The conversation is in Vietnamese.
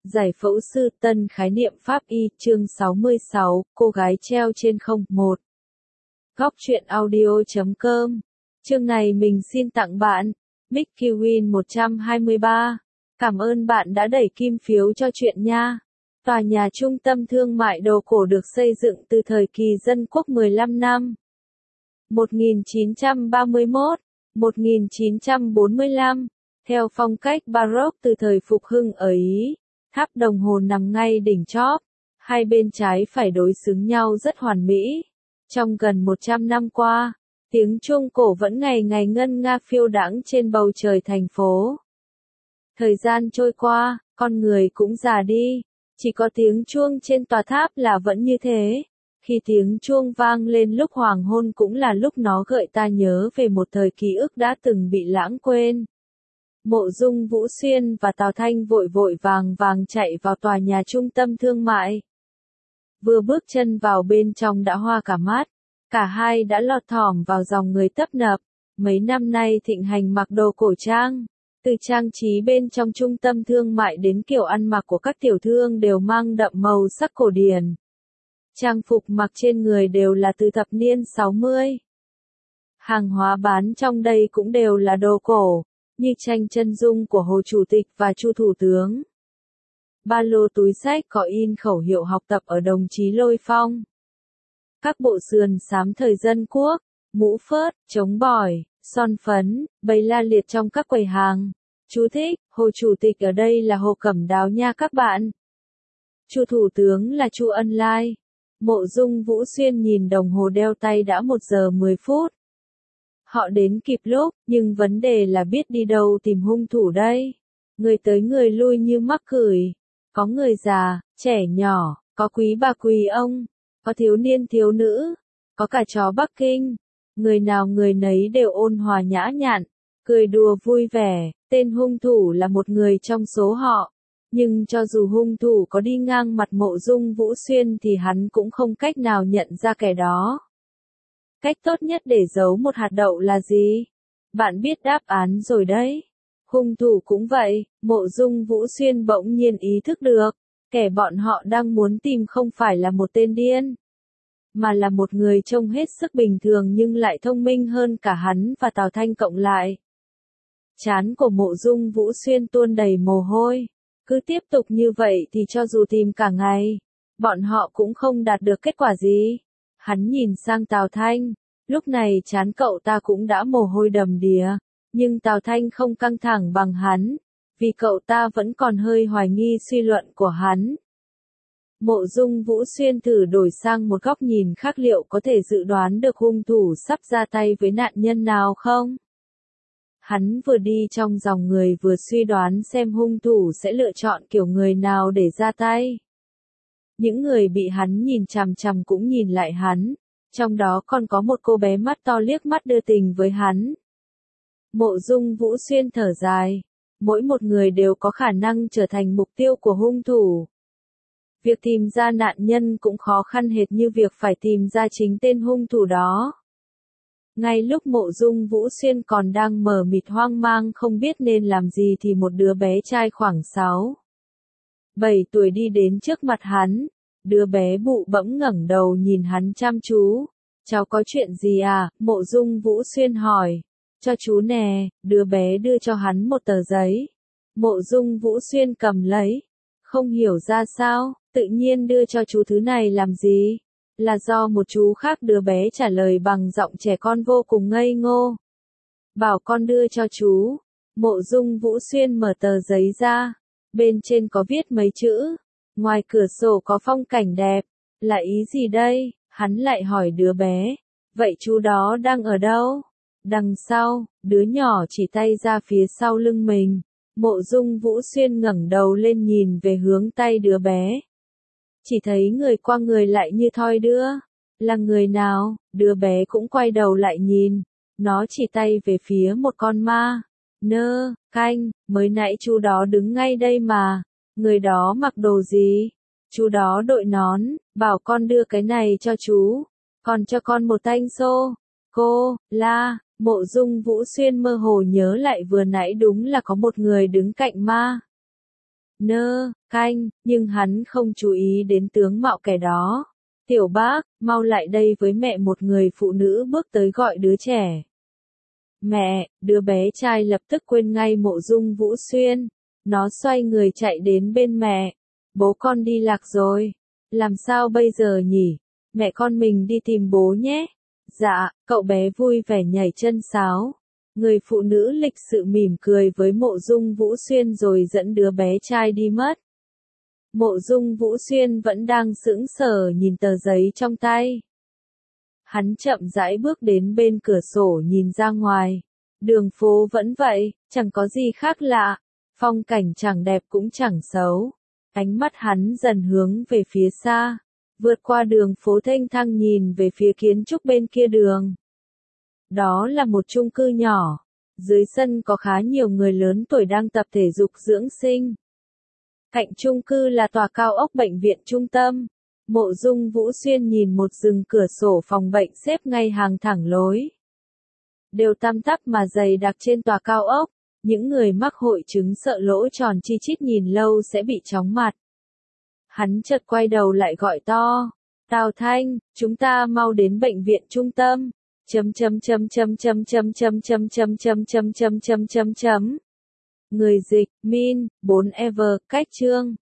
Giải phẫu sư tân khái niệm pháp y chương 66, cô gái treo trên không 1. Góc truyện audio.com. Chương này mình xin tặng bạn, Mickey Win 123. Cảm ơn bạn đã đẩy kim phiếu cho chuyện nha. Tòa nhà trung tâm thương mại đồ cổ được xây dựng từ thời kỳ dân quốc 15 năm. 1931-1945, theo phong cách Baroque từ thời phục hưng ở Ý. Tháp đồng hồ nằm ngay đỉnh chóp, hai bên trái phải đối xứng nhau rất hoàn mỹ. Trong gần 100 năm qua, tiếng chuông cổ vẫn ngày ngày ngân nga phiêu đãng trên bầu trời thành phố. Thời gian trôi qua, con người cũng già đi, chỉ có tiếng chuông trên tòa tháp là vẫn như thế. Khi tiếng chuông vang lên lúc hoàng hôn cũng là lúc nó gợi ta nhớ về một thời ký ức đã từng bị lãng quên. Mộ Dung Vũ Xuyên và Tào Thanh vội vội vàng vàng chạy vào tòa nhà trung tâm thương mại. Vừa bước chân vào bên trong đã hoa cả mắt, cả hai đã lọt thỏm vào dòng người tấp nập. Mấy năm nay thịnh hành mặc đồ cổ trang, từ trang trí bên trong trung tâm thương mại đến kiểu ăn mặc của các tiểu thương đều mang đậm màu sắc cổ điển. Trang phục mặc trên người đều là từ thập niên 60. Hàng hóa bán trong đây cũng đều là đồ cổ, như tranh chân dung của Hồ Chủ tịch và Chu Thủ tướng. Ba lô túi xách có in khẩu hiệu học tập ở đồng chí Lôi Phong. Các bộ sườn xám thời dân quốc, mũ phớt, chống bỏi, son phấn, bày la liệt trong các quầy hàng. Chú thích, Hồ Chủ tịch ở đây là Hồ Cẩm Đào nha các bạn. Chu Thủ tướng là Chu Ân Lai. Mộ Dung Vũ Xuyên nhìn đồng hồ đeo tay đã 1 giờ 10 phút. Họ đến kịp lúc, nhưng vấn đề là biết đi đâu tìm hung thủ đây. Người tới người lui như mắc cười. Có người già, trẻ nhỏ, có quý bà quý ông, có thiếu niên thiếu nữ, có cả chó Bắc Kinh. Người nào người nấy đều ôn hòa nhã nhặn, cười đùa vui vẻ. Tên hung thủ là một người trong số họ. Nhưng cho dù hung thủ có đi ngang mặt Mộ Dung Vũ Xuyên thì hắn cũng không cách nào nhận ra kẻ đó. Cách tốt nhất để giấu một hạt đậu là gì? Bạn biết đáp án rồi đấy. Hung thủ cũng vậy, Mộ Dung Vũ Xuyên bỗng nhiên ý thức được, kẻ bọn họ đang muốn tìm không phải là một tên điên, mà là một người trông hết sức bình thường nhưng lại thông minh hơn cả hắn và Tào Thanh cộng lại. Trán của Mộ Dung Vũ Xuyên tuôn đầy mồ hôi. Cứ tiếp tục như vậy thì cho dù tìm cả ngày, bọn họ cũng không đạt được kết quả gì. Hắn nhìn sang Tào Thanh, lúc này trán cậu ta cũng đã mồ hôi đầm đìa, nhưng Tào Thanh không căng thẳng bằng hắn, vì cậu ta vẫn còn hơi hoài nghi suy luận của hắn. Mộ Dung Vũ Xuyên thử đổi sang một góc nhìn khác, liệu có thể dự đoán được hung thủ sắp ra tay với nạn nhân nào không? Hắn vừa đi trong dòng người vừa suy đoán xem hung thủ sẽ lựa chọn kiểu người nào để ra tay. Những người bị hắn nhìn chằm chằm cũng nhìn lại hắn, trong đó còn có một cô bé mắt to liếc mắt đưa tình với hắn. Mộ Dung Vũ Xuyên thở dài, mỗi một người đều có khả năng trở thành mục tiêu của hung thủ. Việc tìm ra nạn nhân cũng khó khăn hệt như việc phải tìm ra chính tên hung thủ đó. Ngay lúc Mộ Dung Vũ Xuyên còn đang mờ mịt hoang mang không biết nên làm gì thì một đứa bé trai khoảng 6-7 tuổi đi đến trước mặt hắn. Đứa bé bụ bẫm ngẩng đầu nhìn hắn chăm chú. Cháu có chuyện gì à? Mộ Dung Vũ Xuyên hỏi. Cho chú nè, đứa bé đưa cho hắn một tờ giấy. Mộ Dung Vũ Xuyên cầm lấy. Không hiểu ra sao, tự nhiên đưa cho chú thứ này làm gì? Là do một chú khác, đứa bé trả lời bằng giọng trẻ con vô cùng ngây ngô. Bảo con đưa cho chú. Mộ Dung Vũ Xuyên mở tờ giấy ra. Bên trên có viết mấy chữ. Ngoài cửa sổ có phong cảnh đẹp. Là ý gì đây? Hắn lại hỏi đứa bé. Vậy chú đó đang ở đâu? Đằng sau, đứa nhỏ chỉ tay ra phía sau lưng mình. Mộ Dung Vũ Xuyên ngẩng đầu lên nhìn về hướng tay đứa bé. Chỉ thấy người qua người lại như thoi đưa. Là người nào? Đứa bé cũng quay đầu lại nhìn. Nó chỉ tay về phía một con ma. Canh, mới nãy chú đó đứng ngay đây mà. Người đó mặc đồ gì? Chú đó đội nón, bảo con đưa cái này cho chú. Còn cho con một tanh xô. Mộ Dung Vũ Xuyên mơ hồ nhớ lại vừa nãy đúng là có một người đứng cạnh ma. canh, nhưng hắn không chú ý đến tướng mạo kẻ đó. Tiểu bác, mau lại đây với mẹ. Một người phụ nữ bước tới gọi đứa trẻ. Mẹ, đứa bé trai lập tức quên ngay Mộ Dung Vũ Xuyên. Nó xoay người chạy đến bên mẹ. Bố con đi lạc rồi. Làm sao bây giờ nhỉ? Mẹ con mình đi tìm bố nhé. Dạ, cậu bé vui vẻ nhảy chân sáo. Người phụ nữ lịch sự mỉm cười với Mộ Dung Vũ Xuyên rồi dẫn đứa bé trai đi mất. Mộ Dung Vũ Xuyên vẫn đang sững sờ nhìn tờ giấy trong tay. Hắn chậm rãi bước đến bên cửa sổ nhìn ra ngoài. Đường phố vẫn vậy, chẳng có gì khác lạ. Phong cảnh chẳng đẹp cũng chẳng xấu. Ánh mắt hắn dần hướng về phía xa. Vượt qua đường phố thênh thang nhìn về phía kiến trúc bên kia đường. Đó là một chung cư nhỏ. Dưới sân có khá nhiều người lớn tuổi đang tập thể dục dưỡng sinh. Cạnh chung cư là tòa cao ốc bệnh viện trung tâm. Mộ Dung Vũ Xuyên nhìn một rừng cửa sổ phòng bệnh xếp ngay hàng thẳng lối. Đều tăm tắp mà dày đặc trên tòa cao ốc. Những người mắc hội chứng sợ lỗ tròn chi chít nhìn lâu sẽ bị chóng mặt. Hắn chợt quay đầu lại gọi to. Tào Thanh, chúng ta mau đến bệnh viện trung tâm. Người dịch, Min, 4 Ever, cách chương.